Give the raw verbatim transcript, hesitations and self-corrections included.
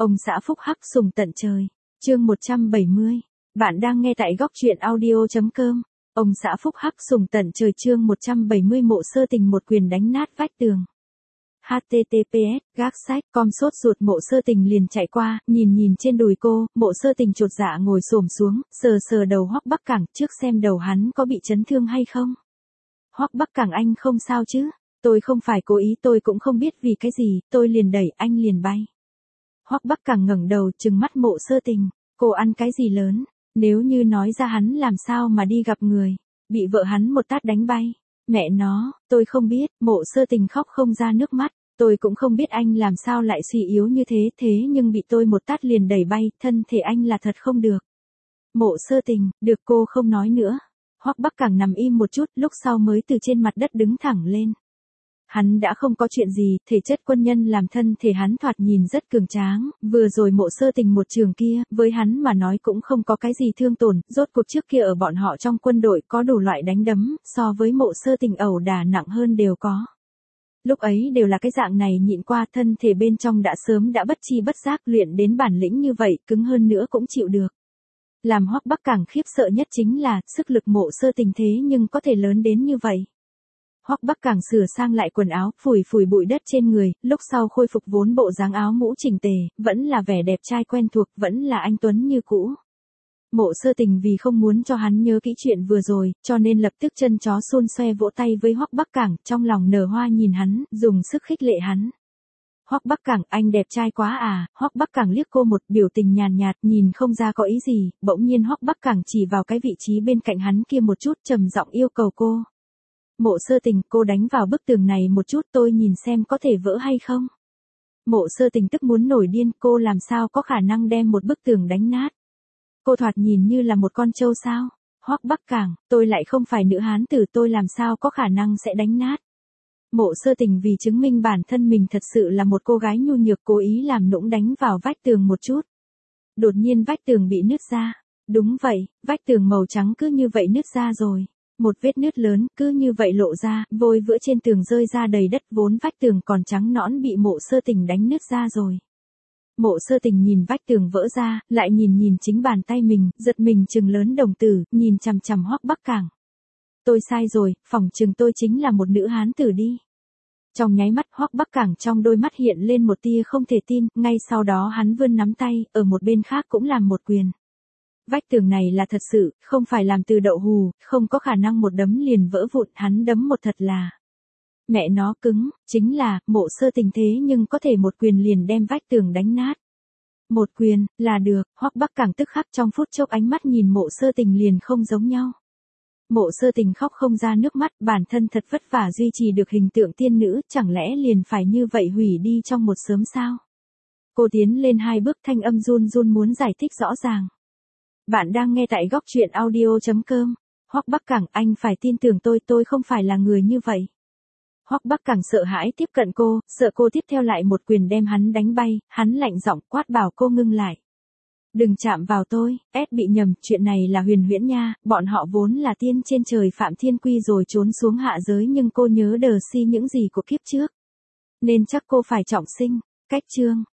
Ông xã phúc hắc sùng tận trời. Chương một trăm bảy mươi. Bạn đang nghe tại góc truyện audio chấm com. Ông xã phúc hắc sùng tận trời chương một trăm bảy mươi Mộ Sơ Tình một quyền đánh nát vách tường. H T T P S gác sách com sốt ruột Mộ Sơ Tình liền chạy qua, nhìn nhìn trên đùi cô, Mộ Sơ Tình chột dạ ngồi xổm xuống, sờ sờ đầu Hoắc Bắc Cảng, trước xem đầu hắn có bị chấn thương hay không. Hoắc Bắc Cảng anh không sao chứ? Tôi không phải cố ý, tôi cũng không biết vì cái gì, tôi liền đẩy anh liền bay. Hoắc Bắc Cảng ngẩng đầu trừng mắt Mộ Sơ Tình, cô ăn cái gì lớn, nếu như nói ra hắn làm sao mà đi gặp người, bị vợ hắn một tát đánh bay. Mẹ nó, tôi không biết, Mộ Sơ Tình khóc không ra nước mắt, tôi cũng không biết anh làm sao lại suy yếu như thế, thế nhưng bị tôi một tát liền đẩy bay, thân thể anh là thật không được. Mộ Sơ Tình, được cô không nói nữa. Hoắc Bắc Cảng nằm im một chút, lúc sau mới từ trên mặt đất đứng thẳng lên. Hắn đã không có chuyện gì, thể chất quân nhân làm thân thể hắn thoạt nhìn rất cường tráng, vừa rồi Mộ Sơ Tình một trường kia, với hắn mà nói cũng không có cái gì thương tổn, rốt cuộc trước kia ở bọn họ trong quân đội có đủ loại đánh đấm, so với Mộ Sơ Tình ẩu đả nặng hơn đều có. Lúc ấy đều là cái dạng này nhịn qua, thân thể bên trong đã sớm đã bất chi bất giác luyện đến bản lĩnh như vậy, cứng hơn nữa cũng chịu được. Làm Hoắc Bắc Cảng khiếp sợ nhất chính là, sức lực Mộ Sơ Tình thế nhưng có thể lớn đến như vậy. Hoắc Bắc Cảng sửa sang lại quần áo, phủi phủi bụi đất trên người, lúc sau khôi phục vốn bộ dáng áo mũ chỉnh tề, vẫn là vẻ đẹp trai quen thuộc, vẫn là anh tuấn như cũ. Mộ Sơ Tình vì không muốn cho hắn nhớ kỹ chuyện vừa rồi, cho nên lập tức chân chó xôn xoe vỗ tay với Hoắc Bắc Cảng, trong lòng nở hoa nhìn hắn, dùng sức khích lệ hắn. Hoắc Bắc Cảng, anh đẹp trai quá à? Hoắc Bắc Cảng liếc cô một biểu tình nhàn nhạt, nhìn không ra có ý gì, bỗng nhiên Hoắc Bắc Cảng chỉ vào cái vị trí bên cạnh hắn kia một chút, trầm giọng yêu cầu cô. Mộ Sơ Tình, cô đánh vào bức tường này một chút, tôi nhìn xem có thể vỡ hay không. Mộ Sơ Tình tức muốn nổi điên, cô làm sao có khả năng đem một bức tường đánh nát. Cô thoạt nhìn như là một con trâu sao. Hoắc Bắc Cảng, tôi lại không phải nữ hán tử, tôi làm sao có khả năng sẽ đánh nát. Mộ Sơ Tình vì chứng minh bản thân mình thật sự là một cô gái nhu nhược cố ý làm nũng đánh vào vách tường một chút. Đột nhiên vách tường bị nứt ra. Đúng vậy, vách tường màu trắng cứ như vậy nứt ra rồi. Một vết nứt lớn, cứ như vậy lộ ra, vôi vữa trên tường rơi ra đầy đất, vốn vách tường còn trắng nõn bị Mộ Sơ Tình đánh nứt ra rồi. Mộ Sơ Tình nhìn vách tường vỡ ra, lại nhìn nhìn chính bàn tay mình, giật mình trừng lớn đồng tử, nhìn chằm chằm Hoắc Bắc Cảng. Tôi sai rồi, phỏng chừng tôi chính là một nữ hán tử đi. Trong nháy mắt Hoắc Bắc Cảng trong đôi mắt hiện lên một tia không thể tin, ngay sau đó hắn vươn nắm tay, ở một bên khác cũng làm một quyền. Vách tường này là thật sự, không phải làm từ đậu hù, không có khả năng một đấm liền vỡ vụn, hắn đấm một thật là. Mẹ nó cứng, chính là, Mộ Sơ Tình thế nhưng có thể một quyền liền đem vách tường đánh nát. Một quyền, là được, Hoắc Bắc Cảng tức khắc trong phút chốc ánh mắt nhìn Mộ Sơ Tình liền không giống nhau. Mộ Sơ Tình khóc không ra nước mắt, bản thân thật vất vả duy trì được hình tượng tiên nữ, chẳng lẽ liền phải như vậy hủy đi trong một sớm sao? Cô tiến lên hai bước, thanh âm run run muốn giải thích rõ ràng. Bạn đang nghe tại góc truyện audio chấm com. Hoắc Bắc Cảng, anh phải tin tưởng tôi, tôi không phải là người như vậy. Hoắc Bắc Cảng sợ hãi tiếp cận cô, sợ cô tiếp theo lại một quyền đem hắn đánh bay, hắn lạnh giọng quát bảo cô ngưng lại. Đừng chạm vào tôi, S bị nhầm, chuyện này là huyền huyễn nha, bọn họ vốn là tiên trên trời phạm thiên quy rồi trốn xuống hạ giới, nhưng cô nhớ đờ si những gì của kiếp trước. Nên chắc cô phải trọng sinh. Cách chương.